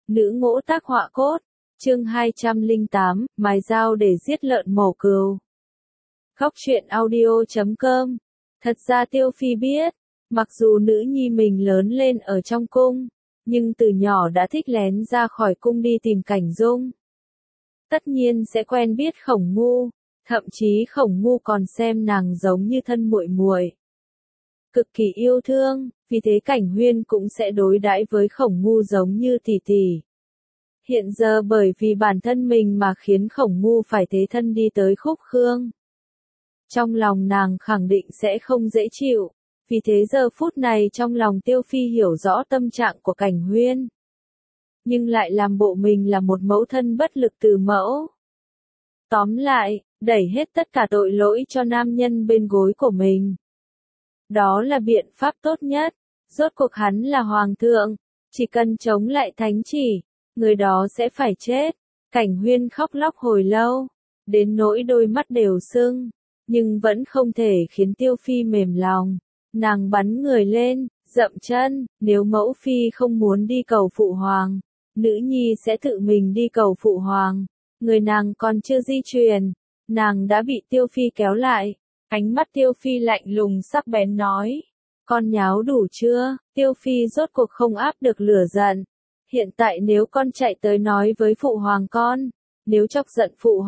Nữ ngỗ tác họa cốt. Chương 208, mài dao để giết lợn mổ cừu. Góc truyện audio.com. Thật ra Tiêu Phi biết, mặc dù nữ nhi mình lớn lên ở trong cung, nhưng từ nhỏ đã thích lén ra khỏi cung đi tìm Cảnh Dung. Tất nhiên sẽ quen biết Khổng Ngu, thậm chí Khổng Ngu còn xem nàng giống như thân muội muội, cực kỳ yêu thương, vì thế Cảnh Huyên cũng sẽ đối đãi với Khổng Ngu giống như tỷ tỷ. Hiện giờ bởi vì bản thân mình mà khiến Khổng Ngu phải thế thân đi tới Khúc Khương. Trong lòng nàng khẳng định sẽ không dễ chịu, vì thế giờ phút này trong lòng Tiêu Phi hiểu rõ tâm trạng của Cảnh Huyên. Nhưng lại làm bộ mình là một mẫu thân bất lực từ mẫu. Tóm lại, đẩy hết tất cả tội lỗi cho nam nhân bên gối của mình. Đó là biện pháp tốt nhất, rốt cuộc hắn là hoàng thượng, chỉ cần chống lại thánh chỉ, người đó sẽ phải chết. Cảnh Huyên khóc lóc hồi lâu, đến nỗi đôi mắt đều sưng, nhưng vẫn không thể khiến Tiêu Phi mềm lòng. Nàng bắn người lên, dậm chân, nếu mẫu phi không muốn đi cầu phụ hoàng, nữ nhi sẽ tự mình đi cầu phụ hoàng. Người nàng còn chưa di chuyển, nàng đã bị Tiêu Phi kéo lại. Ánh mắt Tiêu Phi lạnh lùng sắc bén nói, con nháo đủ chưa? Tiêu Phi rốt cuộc không áp được lửa giận. Hiện tại nếu con chạy tới nói với phụ hoàng con, nếu chọc giận phụ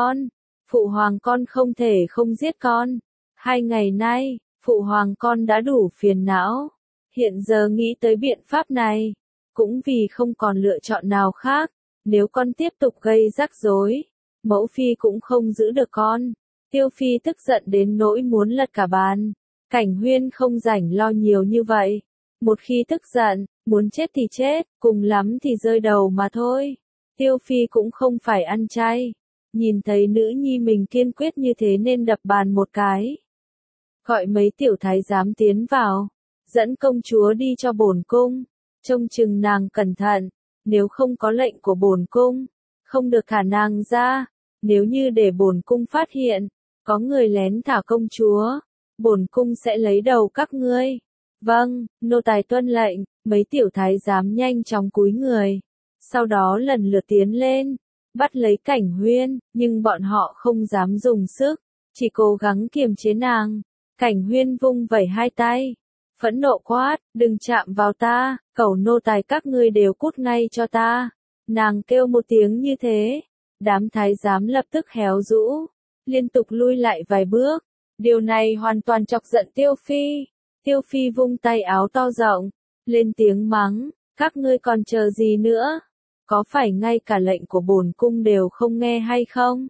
hoàng con không thể không giết con. 2 ngày nay, phụ hoàng con đã đủ phiền não, hiện giờ nghĩ tới biện pháp này, cũng vì không còn lựa chọn nào khác, nếu con tiếp tục gây rắc rối, mẫu phi cũng không giữ được con. Tiêu Phi tức giận đến nỗi muốn lật cả bàn. Cảnh Huyên không rảnh lo nhiều như vậy. Một khi tức giận, muốn chết thì chết, cùng lắm thì rơi đầu mà thôi. Tiêu Phi cũng không phải ăn chay. Nhìn thấy nữ nhi mình kiên quyết như thế nên đập bàn một cái. Gọi mấy tiểu thái giám tiến vào, dẫn công chúa đi cho bổn cung, trông chừng nàng cẩn thận, nếu không có lệnh của bổn cung, không được thả nàng ra, nếu như để bổn cung phát hiện, có người lén thả công chúa, bổn cung sẽ lấy đầu các ngươi. Vâng, nô tài tuân lệnh. Mấy tiểu thái giám nhanh chóng cúi người, sau đó lần lượt tiến lên, bắt lấy Cảnh Huyên, nhưng bọn họ không dám dùng sức, chỉ cố gắng kiềm chế nàng. Cảnh Huyên vung vẩy hai tay, phẫn nộ quát, đừng chạm vào ta, cẩu nô tài các ngươi đều cút ngay cho ta. Nàng kêu một tiếng như thế, đám thái giám lập tức héo rũ, liên tục lui lại vài bước. Điều này hoàn toàn chọc giận Tiêu Phi. Tiêu Phi vung tay áo to rộng, lên tiếng mắng, các ngươi còn chờ gì nữa? Có phải ngay cả lệnh của bổn cung đều không nghe hay không?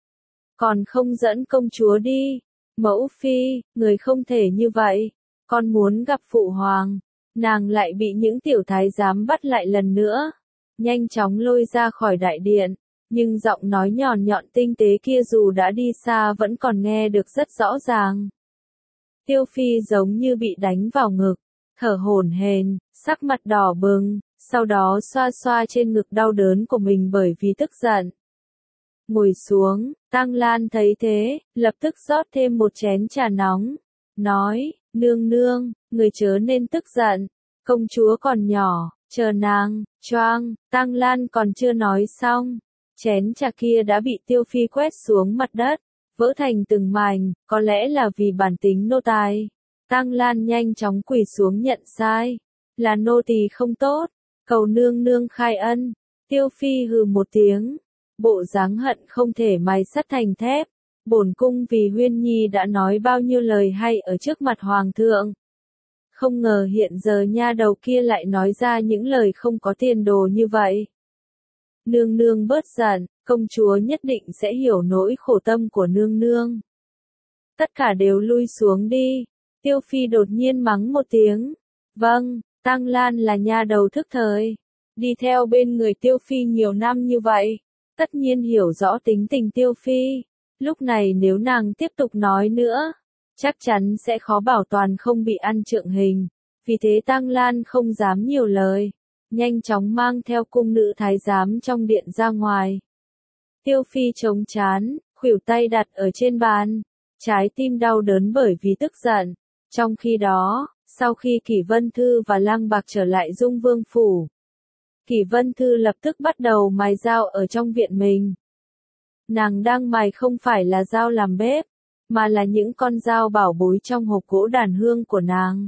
Còn không dẫn công chúa đi. Mẫu phi, người không thể như vậy. Con muốn gặp phụ hoàng. Nàng lại bị những tiểu thái giám bắt lại lần nữa. Nhanh chóng lôi ra khỏi đại điện. Nhưng giọng nói nhọn nhọn tinh tế kia dù đã đi xa vẫn còn nghe được rất rõ ràng. Tiêu Phi giống như bị đánh vào ngực, thở hổn hển, sắc mặt đỏ bừng, sau đó xoa xoa trên ngực đau đớn của mình bởi vì tức giận. Ngồi xuống, Tang Lan thấy thế, lập tức rót thêm một chén trà nóng, nói, nương nương, người chớ nên tức giận, công chúa còn nhỏ, chờ nàng, choang. Tang Lan còn chưa nói xong, chén trà kia đã bị Tiêu Phi quét xuống mặt đất, vỡ thành từng mảnh, có lẽ là vì bản tính nô tài. Tang Lan nhanh chóng quỳ xuống nhận sai, là nô tỳ không tốt, cầu nương nương khai ân. Tiêu Phi hừ một tiếng, bộ dáng hận không thể mài sắt thành thép. Bổn cung vì Huyên Nhi đã nói bao nhiêu lời hay ở trước mặt hoàng thượng. Không ngờ hiện giờ nha đầu kia lại nói ra những lời không có tiền đồ như vậy. Nương nương bớt giận, công chúa nhất định sẽ hiểu nỗi khổ tâm của nương nương. Tất cả đều lui xuống đi. Tiêu Phi đột nhiên mắng một tiếng. Vâng, Tang Lan là nha đầu thức thời, đi theo bên người Tiêu Phi nhiều năm như vậy, tất nhiên hiểu rõ tính tình Tiêu Phi. Lúc này nếu nàng tiếp tục nói nữa, chắc chắn sẽ khó bảo toàn không bị ăn trượng hình. Vì thế Tang Lan không dám nhiều lời, nhanh chóng mang theo cung nữ thái giám trong điện ra ngoài. Tiêu Phi chống trán, khuỷu tay đặt ở trên bàn, trái tim đau đớn bởi vì tức giận. Trong khi đó, sau khi Kỷ Vân Thư và Lăng Bạc trở lại Dung Vương phủ, Kỷ Vân Thư lập tức bắt đầu mài dao ở trong viện mình. Nàng đang mài không phải là dao làm bếp, mà là những con dao bảo bối trong hộp gỗ đàn hương của nàng.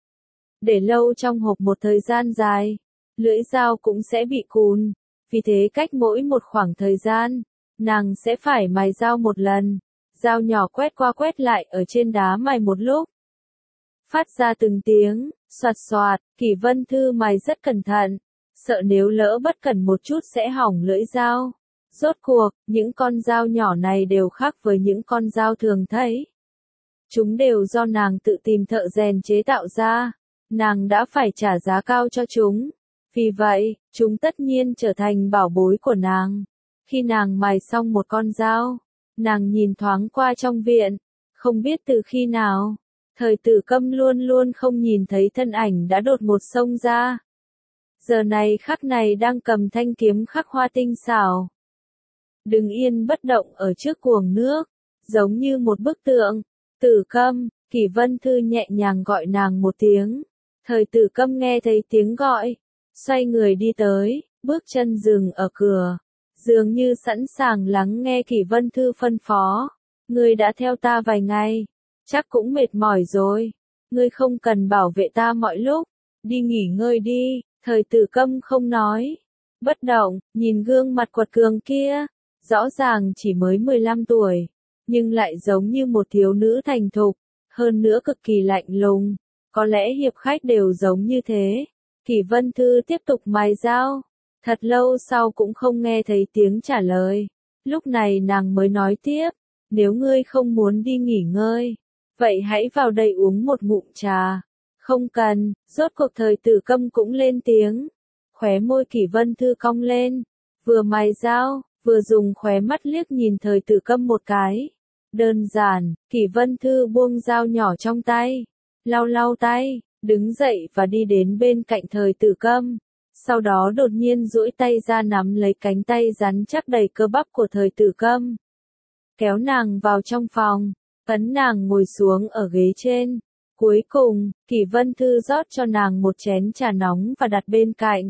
Để lâu trong hộp một thời gian dài, lưỡi dao cũng sẽ bị cùn, vì thế cách mỗi một khoảng thời gian, nàng sẽ phải mài dao một lần, dao nhỏ quét qua quét lại ở trên đá mài một lúc. Phát ra từng tiếng, xoạt xoạt, Kỷ Vân Thư mài rất cẩn thận, sợ nếu lỡ bất cẩn một chút sẽ hỏng lưỡi dao. Rốt cuộc, những con dao nhỏ này đều khác với những con dao thường thấy. Chúng đều do nàng tự tìm thợ rèn chế tạo ra, nàng đã phải trả giá cao cho chúng. Vì vậy, chúng tất nhiên trở thành bảo bối của nàng. Khi nàng mài xong một con dao, nàng nhìn thoáng qua trong viện, không biết từ khi nào, Thời Tử Câm luôn luôn không nhìn thấy thân ảnh đã đột ngột xông ra. Giờ này khắc này đang cầm thanh kiếm khắc hoa tinh xảo. Đứng yên bất động ở trước guồng nước, giống như một bức tượng. Tử Câm, Kỷ Vân Thư nhẹ nhàng gọi nàng một tiếng. Thời Tử Câm nghe thấy tiếng gọi, xoay người đi tới, bước chân dừng ở cửa, dường như sẵn sàng lắng nghe Kỷ Vân Thư phân phó. Ngươi đã theo ta vài ngày, chắc cũng mệt mỏi rồi, ngươi không cần bảo vệ ta mọi lúc, đi nghỉ ngơi đi. Thời Tử Câm không nói, bất động, nhìn gương mặt quật cường kia, rõ ràng chỉ mới 15 tuổi, nhưng lại giống như một thiếu nữ thành thục, hơn nữa cực kỳ lạnh lùng, có lẽ hiệp khách đều giống như thế. Kỷ Vân Thư tiếp tục mài dao, thật lâu sau cũng không nghe thấy tiếng trả lời, lúc này nàng mới nói tiếp, nếu ngươi không muốn đi nghỉ ngơi, vậy hãy vào đây uống một ngụm trà. Không cần, rốt cuộc Thời Tử Câm cũng lên tiếng. Khóe môi Kỷ Vân Thư cong lên, vừa mài dao, vừa dùng khóe mắt liếc nhìn Thời Tử Câm một cái. Đơn giản, Kỷ Vân Thư buông dao nhỏ trong tay, lau lau tay, đứng dậy và đi đến bên cạnh Thời Tử Câm. Sau đó đột nhiên duỗi tay ra nắm lấy cánh tay rắn chắc đầy cơ bắp của Thời Tử Câm. Kéo nàng vào trong phòng, ấn nàng ngồi xuống ở ghế trên. Cuối cùng, Kỷ Vân Thư rót cho nàng một chén trà nóng và đặt bên cạnh.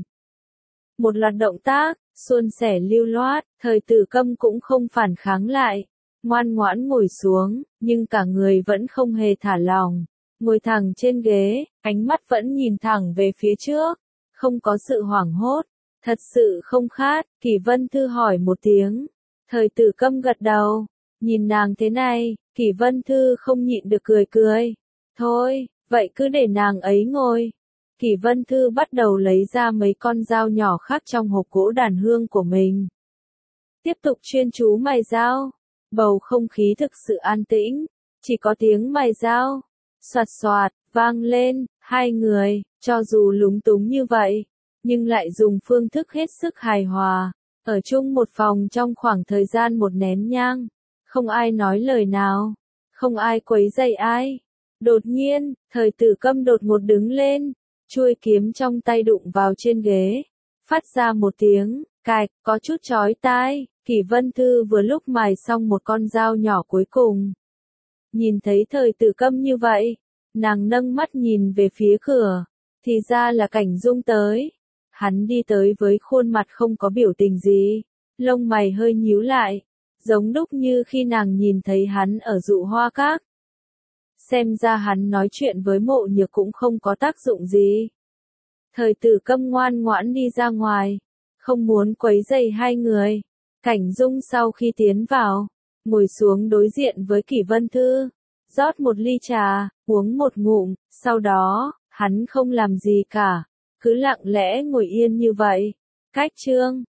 Một loạt động tác, suôn sẻ lưu loát, Thời Tử Câm cũng không phản kháng lại. Ngoan ngoãn ngồi xuống, nhưng cả người vẫn không hề thả lỏng. Ngồi thẳng trên ghế, ánh mắt vẫn nhìn thẳng về phía trước, không có sự hoảng hốt. Thật sự không khát, Kỷ Vân Thư hỏi một tiếng. Thời Tử Câm gật đầu, nhìn nàng thế này, Kỷ Vân Thư không nhịn được cười cười. Thôi, vậy cứ để nàng ấy ngồi. Kỷ Vân Thư bắt đầu lấy ra mấy con dao nhỏ khác trong hộp gỗ đàn hương của mình. Tiếp tục chuyên chú mài dao. Bầu không khí thực sự an tĩnh, chỉ có tiếng mài dao, xoạt xoạt, vang lên. Hai người, cho dù lúng túng như vậy, nhưng lại dùng phương thức hết sức hài hòa, ở chung một phòng trong khoảng thời gian một nén nhang. Không ai nói lời nào, không ai quấy rầy ai. Đột nhiên, Thời Tử Câm đột ngột đứng lên, chuôi kiếm trong tay đụng vào trên ghế, phát ra một tiếng cạch, có chút chói tai. Kỷ Vân Thư vừa lúc mài xong một con dao nhỏ cuối cùng. Nhìn thấy Thời Tử Câm như vậy, nàng nâng mắt nhìn về phía cửa, thì ra là Cảnh Dung tới. Hắn đi tới với khuôn mặt không có biểu tình gì, lông mày hơi nhíu lại, giống đúc như khi nàng nhìn thấy hắn ở Dụ Hoa Các. Xem ra hắn nói chuyện với Mộ Nhược cũng không có tác dụng gì. Thời Tử Câm ngoan ngoãn đi ra ngoài, không muốn quấy rầy hai người. Cảnh Dung sau khi tiến vào, ngồi xuống đối diện với Kỷ Vân Thư, rót một ly trà, uống một ngụm, sau đó, hắn không làm gì cả, cứ lặng lẽ ngồi yên như vậy. Cách chương